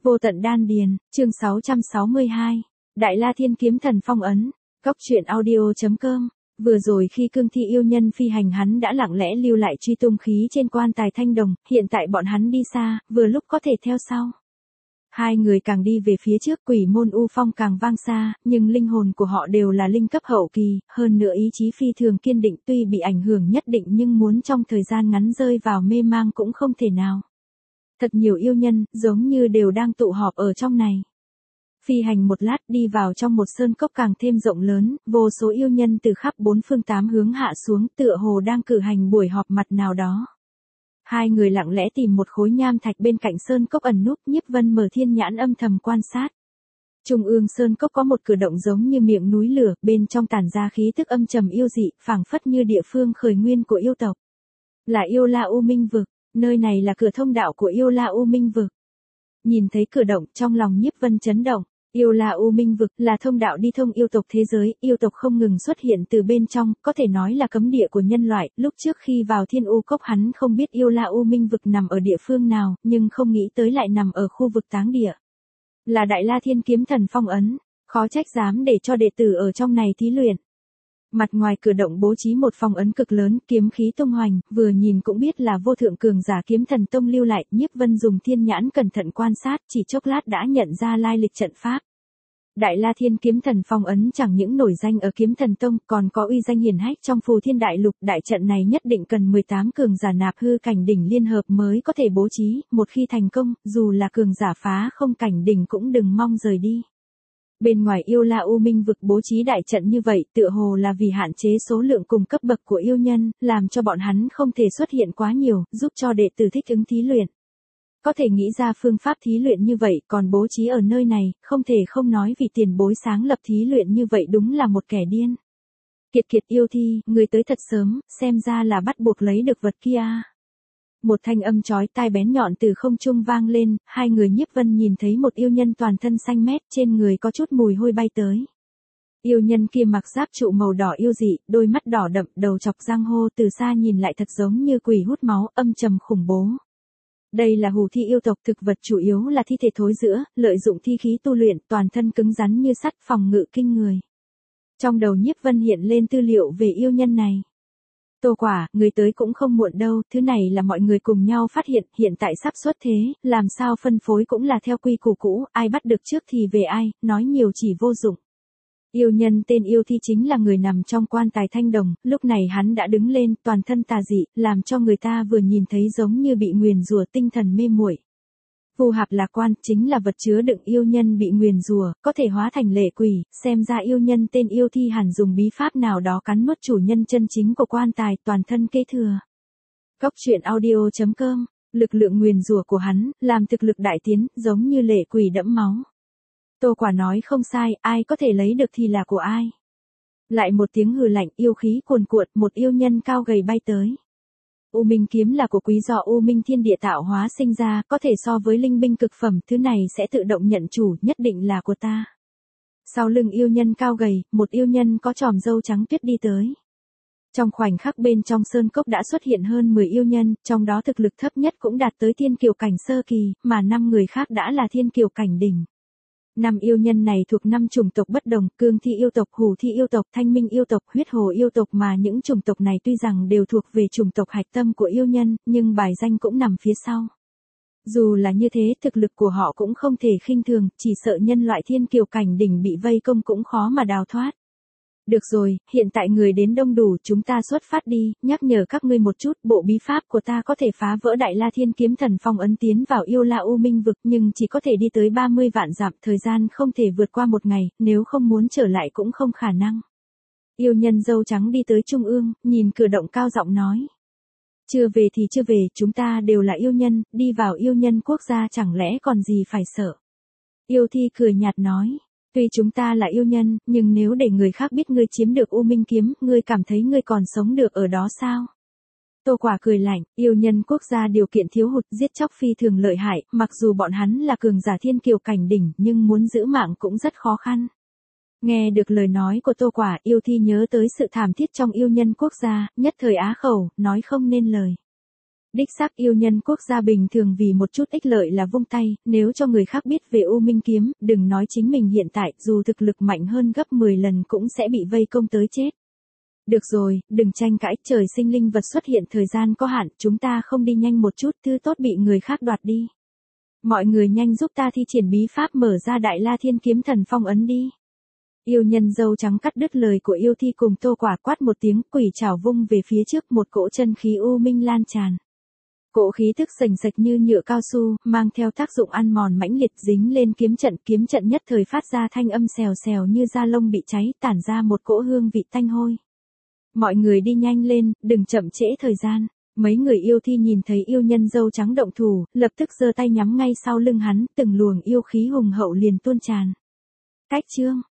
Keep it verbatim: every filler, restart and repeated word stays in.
Vô tận đan điền, chương sáu trăm sáu mươi hai. Đại La Thiên Kiếm Thần phong ấn. Góc truyện audio.com. Vừa rồi khi cương thi yêu nhân phi hành hắn đã lặng lẽ lưu lại truy tung khí trên quan tài thanh đồng, hiện tại bọn hắn đi xa, vừa lúc có thể theo sau. Hai người càng đi về phía trước quỷ môn u phong càng vang xa, nhưng linh hồn của họ đều là linh cấp hậu kỳ, hơn nữa ý chí phi thường kiên định tuy bị ảnh hưởng nhất định nhưng muốn trong thời gian ngắn rơi vào mê mang cũng không thể nào. Thật nhiều yêu nhân, giống như đều đang tụ họp ở trong này. Phi hành một lát đi vào trong một sơn cốc càng thêm rộng lớn, vô số yêu nhân từ khắp bốn phương tám hướng hạ xuống tựa hồ đang cử hành buổi họp mặt nào đó. Hai người lặng lẽ tìm một khối nham thạch bên cạnh sơn cốc ẩn núp, Nhiếp Vân mở thiên nhãn âm thầm quan sát. Trung ương sơn cốc có một cử động giống như miệng núi lửa, bên trong tản ra khí tức âm trầm yêu dị, phảng phất như địa phương khởi nguyên của yêu tộc. Là Yêu La U Minh vực, nơi này là cửa thông đạo của Yêu La U Minh vực. Nhìn thấy cử động, trong lòng Nhiếp Vân chấn động. Yêu La U Minh vực là thông đạo đi thông yêu tộc thế giới, yêu tộc không ngừng xuất hiện từ bên trong, có thể nói là cấm địa của nhân loại. Lúc trước khi vào Thiên U Cốc hắn không biết Yêu La U Minh vực nằm ở địa phương nào, nhưng không nghĩ tới lại nằm ở khu vực táng địa. Là Đại La Thiên Kiếm Thần phong ấn, khó trách dám để cho đệ tử ở trong này thí luyện. Mặt ngoài cửa động bố trí một phong ấn cực lớn, kiếm khí tung hoành, vừa nhìn cũng biết là vô thượng cường giả Kiếm Thần Tông lưu lại. Nhiếp Vân dùng thiên nhãn cẩn thận quan sát, chỉ chốc lát đã nhận ra lai lịch trận pháp. Đại La Thiên Kiếm Thần phong ấn chẳng những nổi danh ở Kiếm Thần Tông, còn có uy danh hiển hách trong Phù Thiên Đại Lục. Đại trận này nhất định cần mười tám cường giả nạp hư cảnh đỉnh liên hợp mới có thể bố trí, một khi thành công, dù là cường giả phá không cảnh đỉnh cũng đừng mong rời đi. Bên ngoài Yêu La U Minh vực bố trí đại trận như vậy tựa hồ là vì hạn chế số lượng cùng cấp bậc của yêu nhân, làm cho bọn hắn không thể xuất hiện quá nhiều, giúp cho đệ tử thích ứng thí luyện. Có thể nghĩ ra phương pháp thí luyện như vậy còn bố trí ở nơi này, không thể không nói vì tiền bối sáng lập thí luyện như vậy đúng là một kẻ điên. Kiệt kiệt yêu thi, người tới thật sớm, xem ra là bắt buộc lấy được vật kia. Một thanh âm chói tai bén nhọn từ không trung vang lên, hai người Nhiếp Vân nhìn thấy một yêu nhân toàn thân xanh mét, trên người có chút mùi hôi bay tới. Yêu nhân kia mặc giáp trụ màu đỏ yêu dị, đôi mắt đỏ đậm, đầu chọc răng hô, từ xa nhìn lại thật giống như quỷ hút máu, âm trầm khủng bố. Đây là hủ thi yêu tộc, thực vật chủ yếu là thi thể thối rữa, lợi dụng thi khí tu luyện, toàn thân cứng rắn như sắt, phòng ngự kinh người. Trong đầu Nhiếp Vân hiện lên tư liệu về yêu nhân này. Tô Quả, người tới cũng không muộn đâu, thứ này là mọi người cùng nhau phát hiện, hiện tại sắp xuất thế, làm sao phân phối cũng là theo quy củ cũ, ai bắt được trước thì về ai, nói nhiều chỉ vô dụng. Yêu nhân tên Yêu Thi chính là người nằm trong quan tài thanh đồng, lúc này hắn đã đứng lên, toàn thân tà dị, làm cho người ta vừa nhìn thấy giống như bị nguyền rủa, tinh thần mê muội. Phù Hạp Lạc Quan chính là vật chứa đựng yêu nhân bị nguyền rủa, có thể hóa thành lệ quỷ, xem ra yêu nhân tên Yêu Thi hẳn dùng bí pháp nào đó cắn nuốt chủ nhân chân chính của quan tài, toàn thân kế thừa. Góc truyện audio.com, lực lượng nguyền rủa của hắn, làm thực lực đại tiến, giống như lệ quỷ đẫm máu. Tô Quả nói không sai, ai có thể lấy được thì là của ai. Lại một tiếng hừ lạnh, yêu khí cuồn cuộn, một yêu nhân cao gầy bay tới. U Minh kiếm là của quý do U Minh thiên địa tạo hóa sinh ra, có thể so với linh binh cực phẩm, thứ này sẽ tự động nhận chủ, nhất định là của ta. Sau lưng yêu nhân cao gầy, một yêu nhân có chòm râu trắng tuyết đi tới. Trong khoảnh khắc bên trong sơn cốc đã xuất hiện hơn mười yêu nhân, trong đó thực lực thấp nhất cũng đạt tới thiên kiều cảnh sơ kỳ, mà năm người khác đã là thiên kiều cảnh đỉnh. Năm yêu nhân này thuộc năm chủng tộc bất đồng, cương thi yêu tộc, hủ thi yêu tộc, thanh minh yêu tộc, huyết hồ yêu tộc, mà những chủng tộc này tuy rằng đều thuộc về chủng tộc hạch tâm của yêu nhân, nhưng bài danh cũng nằm phía sau. Dù là như thế, thực lực của họ cũng không thể khinh thường, chỉ sợ nhân loại thiên kiều cảnh đỉnh bị vây công cũng khó mà đào thoát. Được rồi, hiện tại người đến đông đủ, chúng ta xuất phát đi, nhắc nhở các ngươi một chút, bộ bí pháp của ta có thể phá vỡ Đại La Thiên Kiếm Thần phong ấn tiến vào Yêu La U Minh vực, nhưng chỉ có thể đi tới ba mươi vạn dặm, thời gian không thể vượt qua một ngày, nếu không muốn trở lại cũng không khả năng. Yêu nhân dâu trắng đi tới trung ương, nhìn cửa động cao giọng nói. Chưa về thì chưa về, chúng ta đều là yêu nhân, đi vào yêu nhân quốc gia chẳng lẽ còn gì phải sợ. Yêu Thi cười nhạt nói. Tuy chúng ta là yêu nhân, nhưng nếu để người khác biết ngươi chiếm được U Minh kiếm, ngươi cảm thấy ngươi còn sống được ở đó sao? Tô Quả cười lạnh, yêu nhân quốc gia điều kiện thiếu hụt, giết chóc phi thường lợi hại, mặc dù bọn hắn là cường giả thiên kiều cảnh đỉnh, nhưng muốn giữ mạng cũng rất khó khăn. Nghe được lời nói của Tô Quả, Yêu Thi nhớ tới sự thảm thiết trong yêu nhân quốc gia, nhất thời á khẩu, nói không nên lời. Đích xác yêu nhân quốc gia bình thường vì một chút ích lợi là vung tay, nếu cho người khác biết về U Minh kiếm, đừng nói chính mình hiện tại, dù thực lực mạnh hơn gấp mười lần cũng sẽ bị vây công tới chết. Được rồi, đừng tranh cãi, trời sinh linh vật xuất hiện thời gian có hạn, chúng ta không đi nhanh một chút, thứ tốt bị người khác đoạt đi. Mọi người nhanh giúp ta thi triển bí pháp mở ra Đại La Thiên Kiếm Thần Phong ấn đi. Yêu nhân dâu trắng cắt đứt lời của yêu thi cùng Tô Quả, quát một tiếng, quỷ trảo vung về phía trước, một cỗ chân khí u minh lan tràn. Cỗ khí tức sành sạch như nhựa cao su, mang theo tác dụng ăn mòn mãnh liệt dính lên kiếm trận, kiếm trận nhất thời phát ra thanh âm xèo xèo như da lông bị cháy, tản ra một cỗ hương vị tanh hôi. Mọi người đi nhanh lên, đừng chậm trễ thời gian. Mấy người yêu thi nhìn thấy yêu nhân dâu trắng động thủ, lập tức giơ tay nhắm ngay sau lưng hắn, từng luồng yêu khí hùng hậu liền tuôn tràn. Cách chương